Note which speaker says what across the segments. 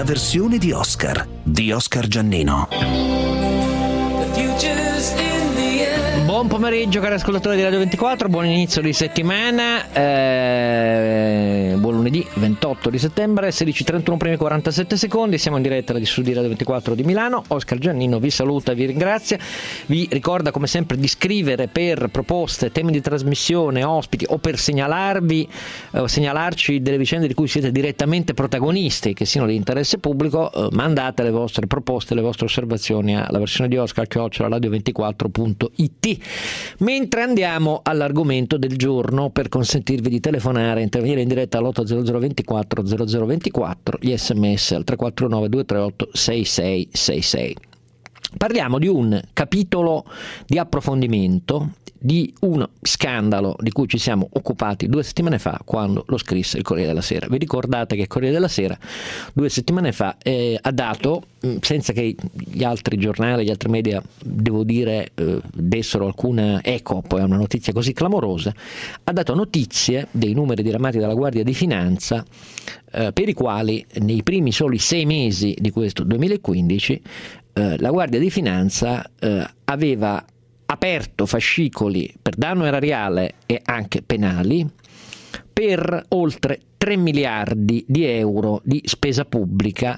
Speaker 1: la versione di Oscar Giannino.
Speaker 2: Buon pomeriggio cari ascoltatori di Radio 24, buon inizio di settimana, buon lunedì 28 di settembre, 16:31 primi 47 secondi, siamo in diretta di Studi Radio 24 di Milano. Oscar Giannino vi saluta, vi ringrazia, vi ricorda come sempre di scrivere per proposte, temi di trasmissione, ospiti o per segnalarci delle vicende di cui siete direttamente protagonisti, che siano di interesse pubblico. Mandate le vostre proposte, le vostre osservazioni alla versione di Oscar@radio24.it. Mentre andiamo all'argomento del giorno, per consentirvi di telefonare e intervenire in diretta all'800 24 0024, gli sms al 349 238 6666. Parliamo di un capitolo di approfondimento di un scandalo di cui ci siamo occupati 2 settimane fa quando lo scrisse il Corriere della Sera. Vi ricordate che il Corriere della Sera 2 settimane fa ha dato, senza che gli altri giornali, gli altri media, devo dire, dessero alcuna eco poi a una notizia così clamorosa, ha dato notizie dei numeri diramati dalla Guardia di Finanza per i quali nei primi soli 6 mesi di questo 2015 la Guardia di Finanza aveva aperto fascicoli per danno erariale e anche penali per oltre 3 miliardi di euro di spesa pubblica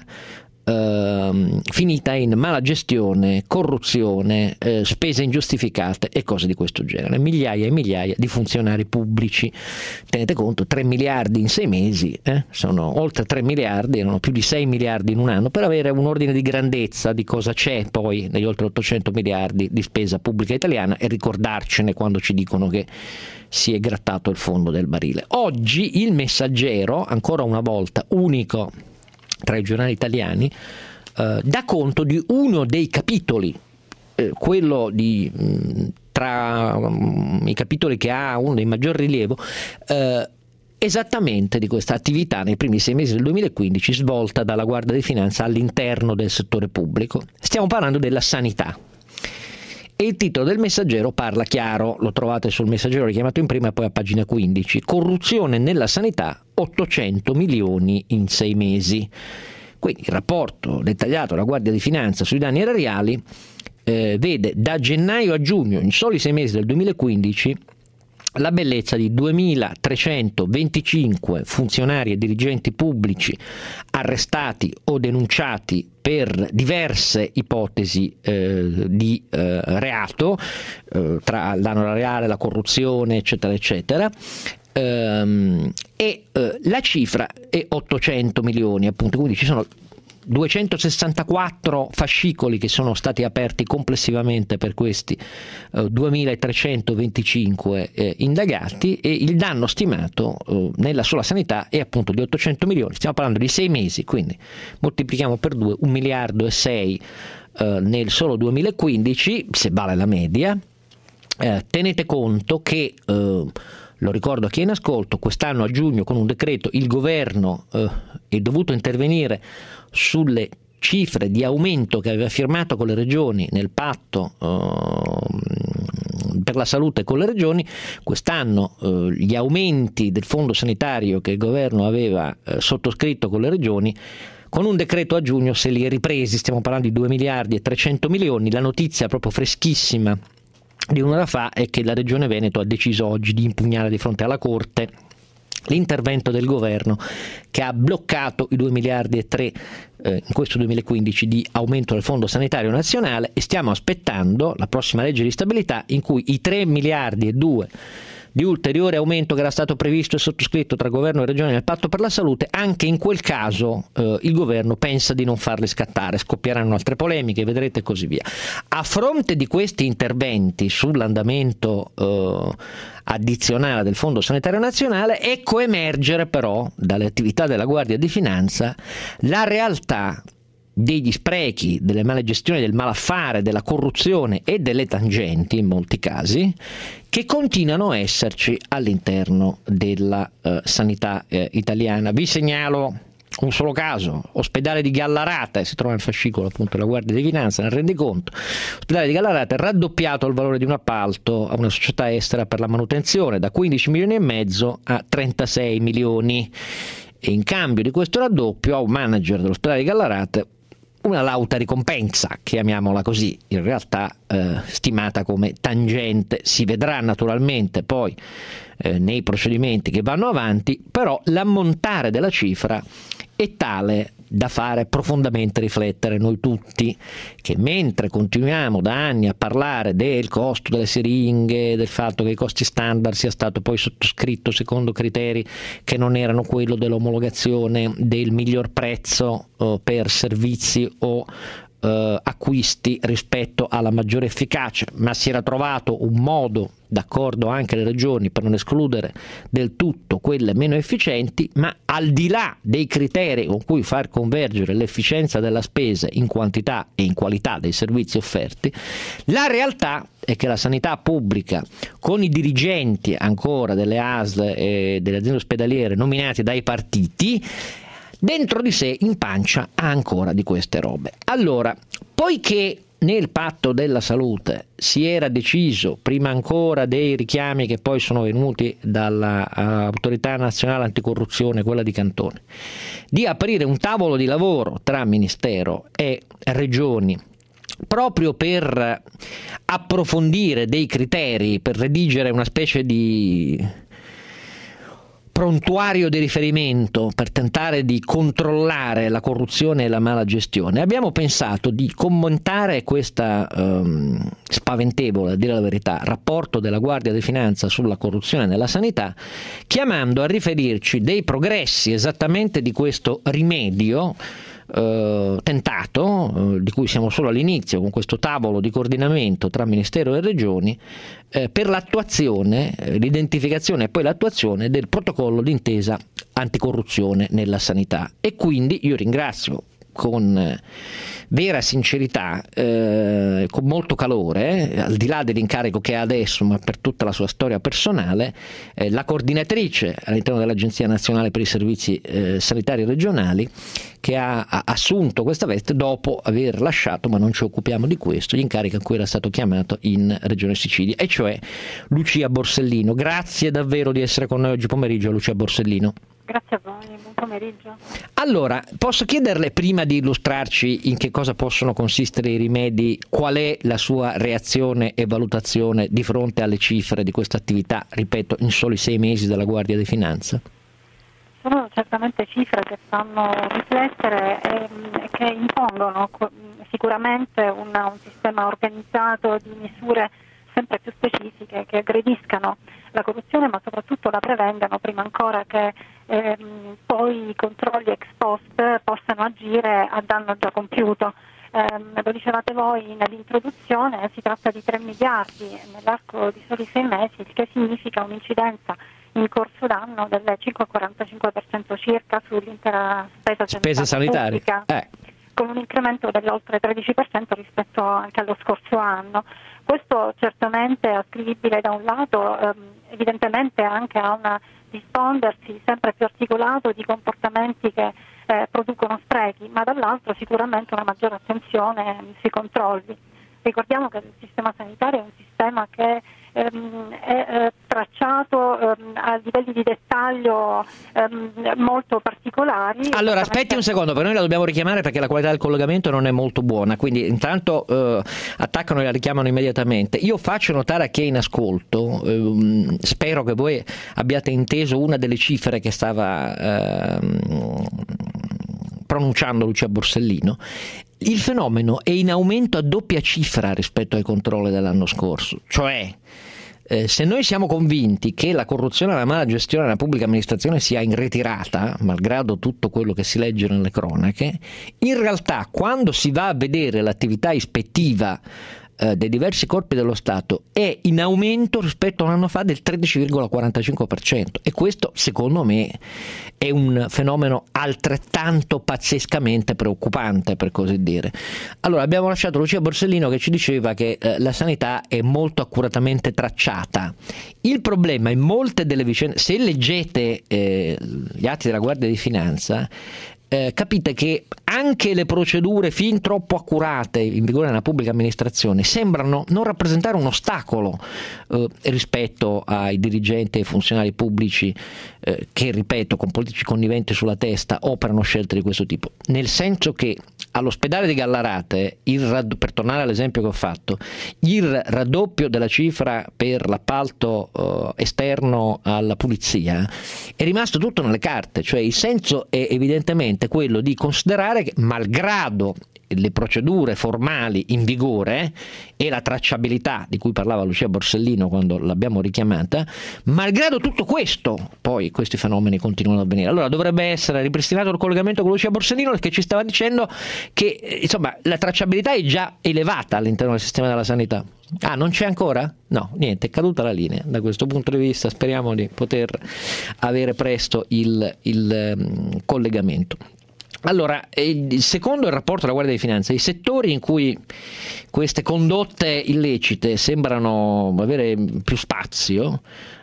Speaker 2: finita in malagestione, corruzione, spese ingiustificate e cose di questo genere. Migliaia e migliaia di funzionari pubblici. Tenete conto, 3 miliardi in 6 mesi, sono oltre 3 miliardi, erano più di 6 miliardi in un anno, per avere un ordine di grandezza di cosa c'è poi negli oltre 800 miliardi di spesa pubblica italiana e ricordarcene quando ci dicono che si è grattato il fondo del barile. Oggi il Messaggero, ancora una volta unico tra i giornali italiani, dà conto di uno dei capitoli, quello tra i capitoli che ha uno dei maggior rilievo, esattamente di questa attività nei primi 6 mesi del 2015 svolta dalla Guardia di Finanza all'interno del settore pubblico. Stiamo parlando della sanità. E il titolo del Messaggero parla chiaro, lo trovate sul Messaggero richiamato in prima e poi a pagina 15, corruzione nella sanità, 800 milioni in 6 mesi. Quindi il rapporto dettagliato della Guardia di Finanza sui danni erariali vede da gennaio a giugno, in soli 6 mesi del 2015, la bellezza di 2.325 funzionari e dirigenti pubblici arrestati o denunciati per diverse ipotesi di reato, tra il danno erariale, la corruzione, eccetera, eccetera. La cifra è 800 milioni, appunto, quindi ci sono 264 fascicoli che sono stati aperti complessivamente per questi 2.325 indagati, e il danno stimato nella sola sanità è appunto di 800 milioni. Stiamo parlando di 6 mesi, quindi moltiplichiamo per 2, 1 miliardo e 6 nel solo 2015, se vale la media. Tenete conto che, lo ricordo a chi è in ascolto, quest'anno a giugno con un decreto il governo è dovuto intervenire sulle cifre di aumento che aveva firmato con le regioni nel patto per la salute con le regioni. Quest'anno gli aumenti del fondo sanitario che il governo aveva sottoscritto con le regioni, con un decreto a giugno se li è ripresi, stiamo parlando di 2 miliardi e 300 milioni. La notizia proprio freschissima di un'ora fa è che la Regione Veneto ha deciso oggi di impugnare di fronte alla Corte l'intervento del governo che ha bloccato i 2 miliardi e 3 in questo 2015 di aumento del Fondo Sanitario Nazionale, e stiamo aspettando la prossima legge di stabilità in cui i 3 miliardi e 2 di ulteriore aumento che era stato previsto e sottoscritto tra governo e regione nel patto per la salute, anche in quel caso il governo pensa di non farli scattare, scoppieranno altre polemiche, vedrete, e così via. A fronte di questi interventi sull'andamento addizionale del Fondo Sanitario Nazionale, ecco emergere però dalle attività della Guardia di Finanza la realtà degli sprechi, delle male gestioni, del malaffare, della corruzione e delle tangenti in molti casi, che continuano a esserci all'interno della sanità italiana. Vi segnalo un solo caso: ospedale di Gallarate, si trova nel fascicolo appunto della Guardia di Finanza, nel rendiconto. Ospedale di Gallarate, raddoppiato il valore di un appalto a una società estera per la manutenzione da 15 milioni e mezzo a 36 milioni. e in cambio di questo raddoppio a un manager dell'ospedale di Gallarate una lauta ricompensa, chiamiamola così, in realtà stimata come tangente. Si vedrà naturalmente poi nei procedimenti che vanno avanti, però l'ammontare della cifra è tale da fare profondamente riflettere noi tutti, che mentre continuiamo da anni a parlare del costo delle siringhe, del fatto che i costi standard sia stato poi sottoscritto secondo criteri che non erano quello dell'omologazione del miglior prezzo per servizi o acquisti rispetto alla maggiore efficacia, ma si era trovato un modo, d'accordo anche le regioni, per non escludere del tutto quelle meno efficienti, ma al di là dei criteri con cui far convergere l'efficienza della spesa in quantità e in qualità dei servizi offerti, la realtà è che la sanità pubblica, con i dirigenti ancora delle ASL e delle aziende ospedaliere nominati dai partiti, dentro di sé, in pancia, ha ancora di queste robe. Allora, poiché nel patto della salute si era deciso, prima ancora dei richiami che poi sono venuti dall'autorità nazionale anticorruzione, quella di Cantone, di aprire un tavolo di lavoro tra Ministero e Regioni proprio per approfondire dei criteri, per redigere una specie di prontuario di riferimento per tentare di controllare la corruzione e la mala gestione, abbiamo pensato di commentare questa spaventevole, a dire la verità, rapporto della Guardia di Finanza sulla corruzione nella sanità, chiamando a riferirci dei progressi esattamente di questo rimedio tentato, di cui siamo solo all'inizio con questo tavolo di coordinamento tra Ministero e Regioni, per l'attuazione, l'identificazione e poi l'attuazione del protocollo d'intesa anticorruzione nella sanità. E quindi io ringrazio con vera sincerità, con molto calore, al di là dell'incarico che ha adesso, ma per tutta la sua storia personale, la coordinatrice all'interno dell'Agenzia Nazionale per i Servizi Sanitari Regionali, che ha assunto questa veste dopo aver lasciato, ma non ci occupiamo di questo, gli incarichi a cui era stato chiamato in Regione Sicilia, e cioè Lucia Borsellino. Grazie davvero di essere con noi oggi pomeriggio, Lucia Borsellino.
Speaker 3: Grazie a voi, buon pomeriggio.
Speaker 2: Allora, posso chiederle, prima di illustrarci in che cosa possono consistere i rimedi, qual è la sua reazione e valutazione di fronte alle cifre di questa attività, ripeto, in soli 6 mesi della Guardia di Finanza?
Speaker 3: Sono certamente cifre che fanno riflettere e che impongono sicuramente un sistema organizzato di misure sempre più specifiche che aggrediscano la corruzione, ma soprattutto la prevengano prima ancora che poi i controlli ex post possano agire a danno già compiuto. Lo dicevate voi nell'introduzione, si tratta di 3 miliardi nell'arco di soli 6 mesi, il che significa un'incidenza in corso d'anno del 5,45% circa sull'intera spesa sanitaria pubblica, con un incremento dell'oltre 13% rispetto anche allo scorso anno. Questo certamente è ascrivibile da un lato evidentemente anche a un diffondersi sempre più articolato di comportamenti che producono sprechi, ma dall'altro sicuramente una maggiore attenzione sui controlli. Ricordiamo che il sistema sanitario è un sistema che è tracciato a livelli di dettaglio molto particolari.
Speaker 2: Allora aspetti un secondo, per noi la dobbiamo richiamare perché la qualità del collegamento non è molto buona, quindi intanto attaccano e la richiamano immediatamente. Io faccio notare a chi è in ascolto, spero che voi abbiate inteso una delle cifre che stava pronunciando Lucia Borsellino. Il fenomeno è in aumento a doppia cifra rispetto ai controlli dell'anno scorso, cioè se noi siamo convinti che la corruzione e la mala gestione della pubblica amministrazione sia in ritirata, malgrado tutto quello che si legge nelle cronache, in realtà quando si va a vedere l'attività ispettiva dei diversi corpi dello Stato è in aumento rispetto a un anno fa del 13,45%, e questo secondo me è un fenomeno altrettanto pazzescamente preoccupante, per così dire. Allora abbiamo lasciato Lucia Borsellino che ci diceva che la sanità è molto accuratamente tracciata. Il problema in molte delle vicende, se leggete gli atti della Guardia di Finanza, capite che anche le procedure fin troppo accurate in vigore nella pubblica amministrazione sembrano non rappresentare un ostacolo rispetto ai dirigenti e ai funzionari pubblici che, ripeto, con politici conniventi sulla testa operano scelte di questo tipo, nel senso che all'ospedale di Gallarate, per tornare all'esempio che ho fatto, il raddoppio della cifra per l'appalto esterno alla pulizia è rimasto tutto nelle carte, cioè il senso è evidentemente quello di considerare che, malgrado le procedure formali in vigore e la tracciabilità di cui parlava Lucia Borsellino quando l'abbiamo richiamata, malgrado tutto questo, poi questi fenomeni continuano ad avvenire. Allora dovrebbe essere ripristinato il collegamento con Lucia Borsellino, che ci stava dicendo che insomma la tracciabilità è già elevata all'interno del sistema della sanità. Ah, non c'è ancora? No, niente, è caduta la linea. Da questo punto di vista speriamo di poter avere presto il collegamento. Allora, secondo il rapporto della Guardia di Finanza, i settori in cui queste condotte illecite sembrano avere più spazio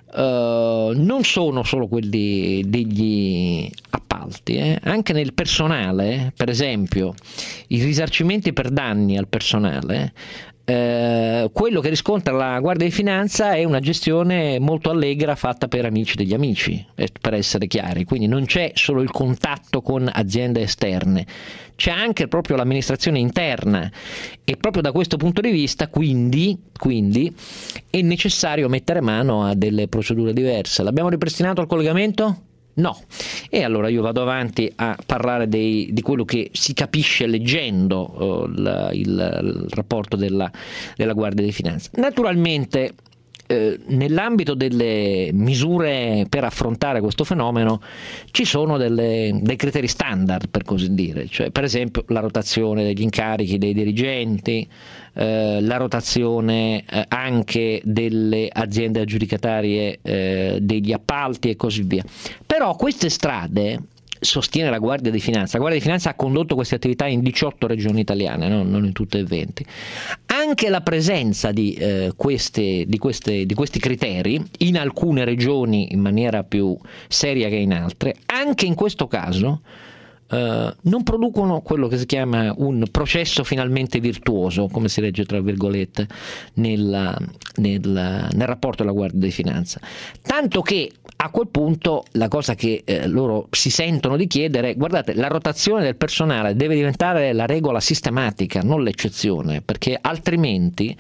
Speaker 2: non sono solo quelli degli appalti, anche nel personale, per esempio i risarcimenti per danni al personale. Quello che riscontra la Guardia di Finanza è una gestione molto allegra fatta per amici degli amici, per essere chiari, quindi non c'è solo il contatto con aziende esterne, c'è anche proprio l'amministrazione interna, e proprio da questo punto di vista quindi è necessario mettere mano a delle procedure diverse. L'abbiamo ripristinato il collegamento? No. E allora io vado avanti a parlare di quello che si capisce leggendo il rapporto della Guardia di Finanza. Naturalmente nell'ambito delle misure per affrontare questo fenomeno ci sono dei criteri standard, per così dire, cioè per esempio la rotazione degli incarichi dei dirigenti, la rotazione anche delle aziende aggiudicatarie degli appalti e così via. Però queste strade, sostiene la Guardia di Finanza ha condotto queste attività in 18 regioni italiane, non in tutte e 20. Anche la presenza di questi criteri in alcune regioni in maniera più seria che in altre, anche in questo caso non producono quello che si chiama un processo finalmente virtuoso, come si legge tra virgolette nel rapporto della Guardia di Finanza. Tanto che a quel punto la cosa che loro si sentono di chiedere: guardate, la rotazione del personale deve diventare la regola sistematica, non l'eccezione, perché altrimenti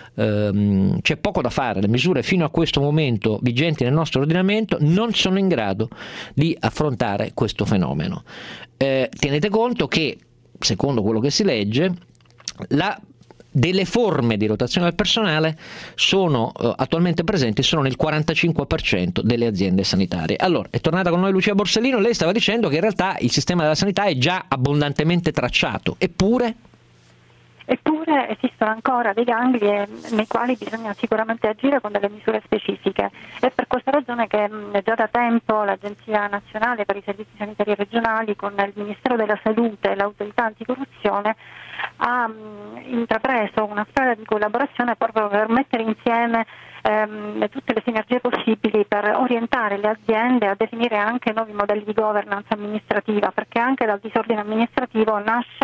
Speaker 2: c'è poco da fare. Le misure fino a questo momento vigenti nel nostro ordinamento non sono in grado di affrontare questo fenomeno. Tenete conto che, secondo quello che si legge, delle forme di rotazione del personale sono attualmente presenti sono nel 45% delle aziende sanitarie. Allora, è tornata con noi Lucia Borsellino, lei stava dicendo che in realtà il sistema della sanità è già abbondantemente tracciato, eppure
Speaker 3: esistono ancora dei gangli nei quali bisogna sicuramente agire con delle misure specifiche. È per questa ragione che già da tempo l'Agenzia Nazionale per i Servizi Sanitari Regionali, con il Ministero della Salute e l'Autorità Anticorruzione, ha intrapreso una strada di collaborazione proprio per mettere insieme tutte le sinergie possibili per orientare le aziende a definire anche nuovi modelli di governance amministrativa, perché anche dal disordine amministrativo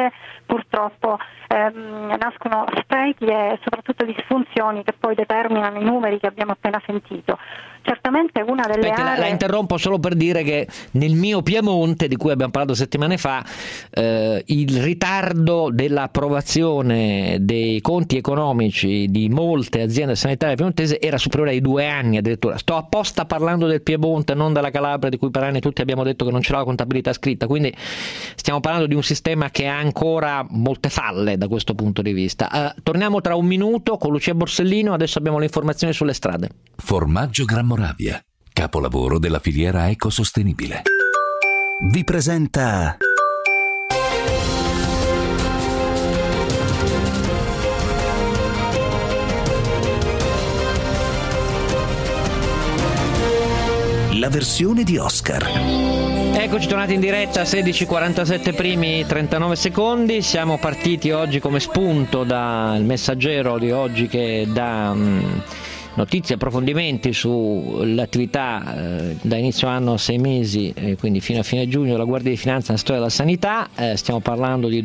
Speaker 3: nascono sprechi e soprattutto disfunzioni che poi determinano i numeri che abbiamo appena sentito. Certamente una delle aree...
Speaker 2: La interrompo solo per dire che nel mio Piemonte, di cui abbiamo parlato settimane fa, il ritardo dell'approvazione dei conti economici di molte aziende sanitarie piemontesi era superiore ai 2 anni addirittura. Sto apposta parlando del Piemonte, non della Calabria, di cui per anni tutti abbiamo detto che non c'era la contabilità scritta, quindi stiamo parlando di un sistema che ha ancora molte falle da questo punto di vista. Torniamo tra un minuto con Lucia Borsellino, adesso abbiamo le informazioni sulle strade.
Speaker 1: Formaggio Gran Moravia, capolavoro della filiera ecosostenibile, vi presenta la versione di Oscar.
Speaker 2: Eccoci tornati in diretta, 16:47 primi, 39 secondi. Siamo partiti oggi come spunto dal Messaggero di oggi, che dà notizie, approfondimenti sull'attività da inizio anno a 6 mesi, quindi fino a fine giugno, della Guardia di Finanza nella storia della sanità. Stiamo parlando di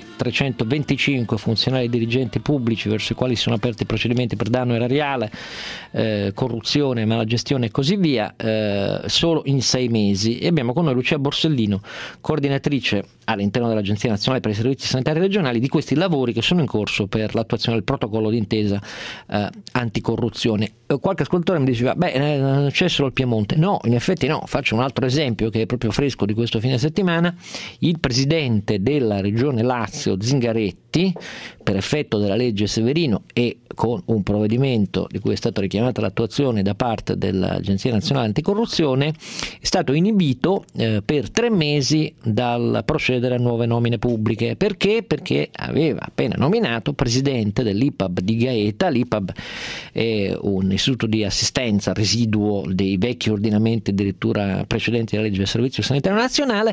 Speaker 2: 2325 funzionari dirigenti pubblici verso i quali sono aperti procedimenti per danno erariale, corruzione, malagestione e così via, solo in 6 mesi. E abbiamo con noi Lucia Borsellino, coordinatrice all'interno dell'Agenzia Nazionale per i Servizi Sanitari Regionali, di questi lavori che sono in corso per l'attuazione del protocollo d'intesa anticorruzione. Qualche ascoltatore mi diceva, non c'è solo il Piemonte. No, in effetti no. Faccio un altro esempio che è proprio fresco di questo fine settimana. Il presidente della regione Lazio, Zingaretti, per effetto della legge Severino e con un provvedimento di cui è stata richiamata l'attuazione da parte dell'Agenzia Nazionale Anticorruzione, è stato inibito per 3 mesi dal procedere a nuove nomine pubbliche. Perché? Perché aveva appena nominato presidente dell'IPAB di Gaeta. L'IPAB è un istituto di assistenza residuo dei vecchi ordinamenti addirittura precedenti alla legge del Servizio Sanitario Nazionale,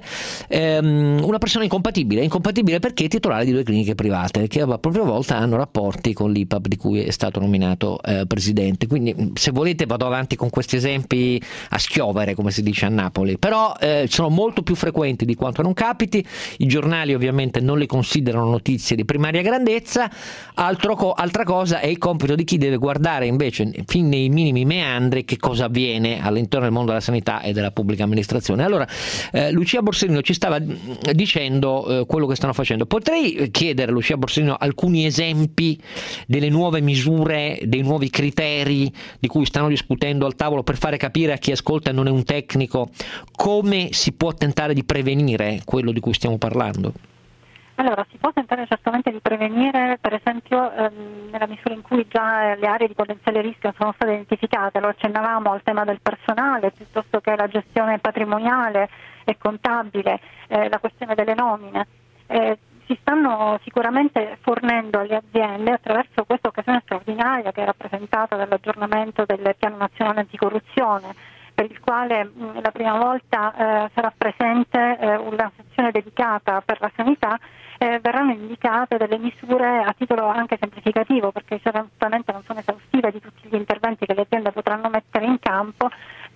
Speaker 2: una persona incompatibile perché è titolare di 2 cliniche private che a propria volta hanno rapporti con l'IPAB di cui è stato nominato presidente. Quindi, se volete, vado avanti con questi esempi a schiovere, come si dice a Napoli, però sono molto più frequenti di quanto non capiti. I giornali ovviamente non le considerano notizie di primaria grandezza. Altra cosa è il compito di chi deve guardare invece fin nei minimi meandri che cosa avviene all'interno del mondo della sanità e della pubblica amministrazione. Allora, Lucia Borsellino ci stava dicendo quello che stanno facendo. Potrei chiedere a Lucia Borsellino alcuni esempi delle nuove misure, dei nuovi criteri di cui stanno discutendo al tavolo, per fare capire a chi ascolta e non è un tecnico come si può tentare di prevenire quello di cui stiamo parlando?
Speaker 3: Allora, si può tentare certamente di prevenire, per esempio nella misura in cui già le aree di potenziale rischio sono state identificate. Lo accennavamo al tema del personale, piuttosto che la gestione patrimoniale e contabile, la questione delle nomine. Si stanno sicuramente fornendo alle aziende, attraverso questa occasione straordinaria che è rappresentata dall'aggiornamento del Piano Nazionale Anticorruzione, per il quale la prima volta sarà presente una sezione dedicata per la sanità. Verranno indicate delle misure a titolo anche semplificativo, perché certamente non sono esaustive di tutti gli interventi che le aziende potranno mettere in campo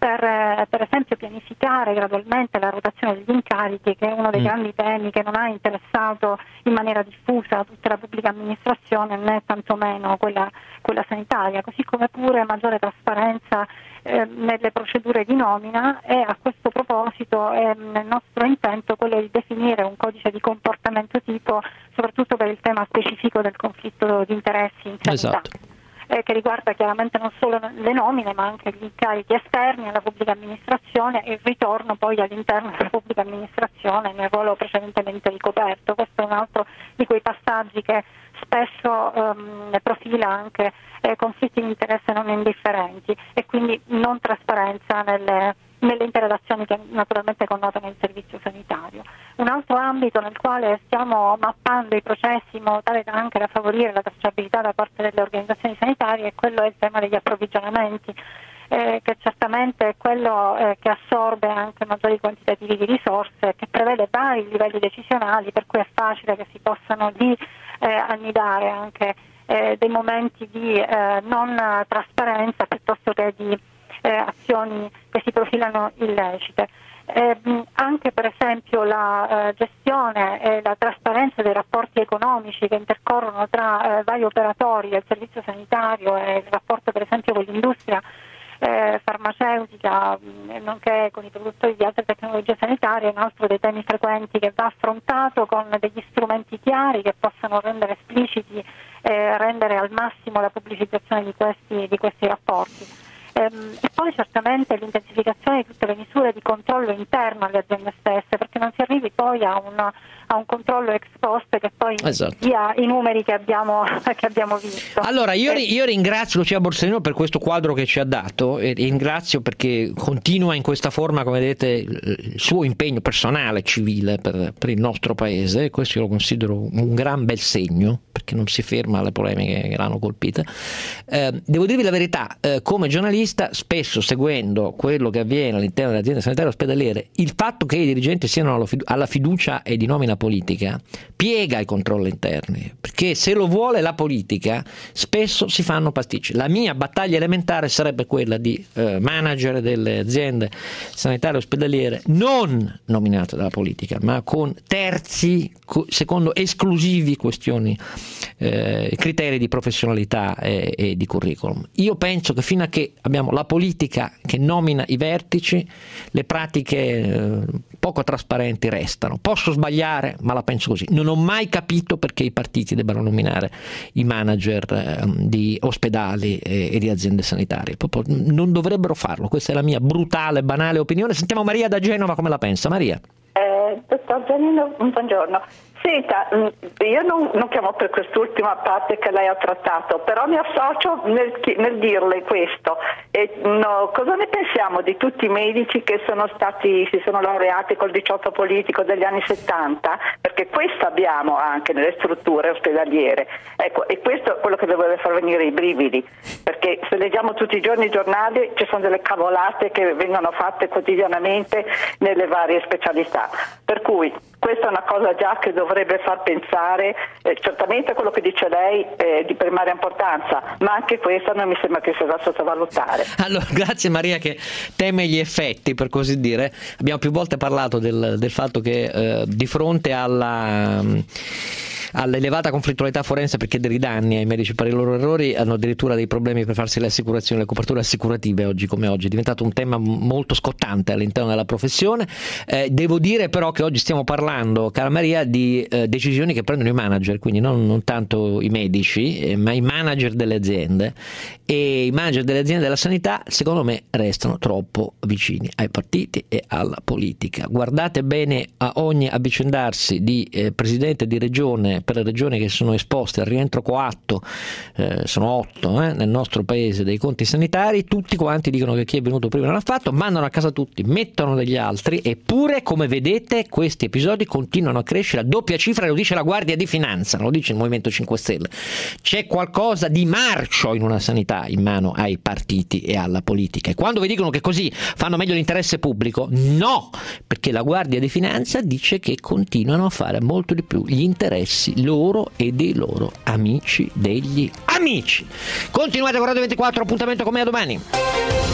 Speaker 3: per esempio pianificare gradualmente la rotazione degli incarichi, che è uno dei grandi temi che non ha interessato in maniera diffusa tutta la pubblica amministrazione, né tantomeno quella sanitaria, così come pure maggiore trasparenza nelle procedure di nomina. E a questo proposito è nel nostro intento quello di definire un codice di comportamento tipo, soprattutto per il tema specifico del conflitto di interessi in sanità.
Speaker 2: Esatto.
Speaker 3: Che riguarda chiaramente non solo le nomine ma anche gli incarichi esterni alla pubblica amministrazione e il ritorno poi all'interno della pubblica amministrazione nel ruolo precedentemente ricoperto. Questo è un altro di quei passaggi che spesso profila anche conflitti di interesse non indifferenti e quindi non trasparenza nelle interazioni che naturalmente connotano il servizio sanitario. Un altro ambito nel quale stiamo mappando i processi in modo tale anche da favorire la tracciabilità da parte delle organizzazioni sanitarie è il tema degli approvvigionamenti, che certamente è quello che assorbe anche maggiori quantitativi di risorse, che prevede vari livelli decisionali, per cui è facile che si possano annidare anche dei momenti di non trasparenza piuttosto che di azioni che si profilano illecite. Anche per esempio la gestione e la trasparenza dei rapporti economici che intercorrono tra vari operatori del servizio sanitario e il rapporto per esempio con l'industria farmaceutica, nonché con i produttori di altre tecnologie sanitarie, è un altro dei temi frequenti che va affrontato con degli strumenti chiari che possano rendere espliciti e rendere al massimo la pubblicizzazione di questi rapporti. E poi certamente l'intensificazione di tutte le misure di controllo interno alle aziende stesse, perché non si arrivi poi a un controllo ex post che poi dia i numeri che abbiamo visto.
Speaker 2: Allora io ringrazio Lucia Borsellino per questo quadro che ci ha dato e ringrazio perché continua in questa forma, come vedete, il suo impegno personale, civile per il nostro paese. Questo io lo considero un gran bel segno, perché non si ferma alle polemiche che l'hanno colpita. Devo dirvi la verità, come giornalista spesso spesso, seguendo quello che avviene all'interno delle aziende sanitarie ospedaliere, il fatto che i dirigenti siano alla fiducia e di nomina politica piega i controlli interni, perché se lo vuole la politica spesso si fanno pasticci. La mia battaglia elementare sarebbe quella di manager delle aziende sanitarie ospedaliere non nominate dalla politica, ma con terzi secondo esclusivi questioni, criteri di professionalità e di curriculum. Io penso che fino a che abbiamo la politica che nomina i vertici, le pratiche poco trasparenti restano. Posso sbagliare, ma la penso così. Non ho mai capito perché i partiti debbano nominare i manager di ospedali e di aziende sanitarie. Proprio non dovrebbero farlo. Questa è la mia brutale, banale opinione. Sentiamo Maria da Genova come la pensa. Maria.
Speaker 4: Dottor Giannino, buongiorno. Senta, io non chiamo per quest'ultima parte che lei ha trattato, però mi associo nel dirle questo. Cosa ne pensiamo di tutti i medici che si sono laureati col 18 politico degli anni 70? Perché questo abbiamo anche nelle strutture ospedaliere. Ecco, e questo è quello che dovrebbe far venire i brividi, perché se leggiamo tutti i giorni i giornali ci sono delle cavolate che vengono fatte quotidianamente nelle varie specialità. Per cui questa è una cosa già che dovrebbe far pensare, certamente a quello che dice lei di primaria importanza, ma anche questa non mi sembra che sia da sottovalutare.
Speaker 2: Allora, grazie Maria che teme gli effetti, per così dire. Abbiamo più volte parlato del fatto che di fronte all'elevata conflittualità forense per chiedere i danni ai medici per i loro errori, hanno addirittura dei problemi per farsi le assicurazioni, le coperture assicurative oggi come oggi. È diventato un tema molto scottante all'interno della professione. Devo dire però che oggi stiamo parlando, cara Maria, di decisioni che prendono i manager, quindi non tanto i medici, ma i manager delle aziende, e i manager delle aziende della sanità secondo me restano troppo vicini ai partiti e alla politica. Guardate bene a ogni avvicendarsi di presidente di regione, per le regioni che sono esposte al rientro coatto, sono 8 nel nostro paese, dei conti sanitari, tutti quanti dicono che chi è venuto prima non l'ha fatto, mandano a casa tutti, mettono degli altri, eppure come vedete questi episodi continuano a crescere a doppia cifra, lo dice la Guardia di Finanza, non lo dice il Movimento 5 Stelle. C'è qualcosa di marcio in una sanità in mano ai partiti e alla politica, e quando vi dicono che così fanno meglio l'interesse pubblico, no, perché la Guardia di Finanza dice che continuano a fare molto di più gli interessi loro e dei loro amici degli amici. Continuate con Radio 24, appuntamento con me a domani.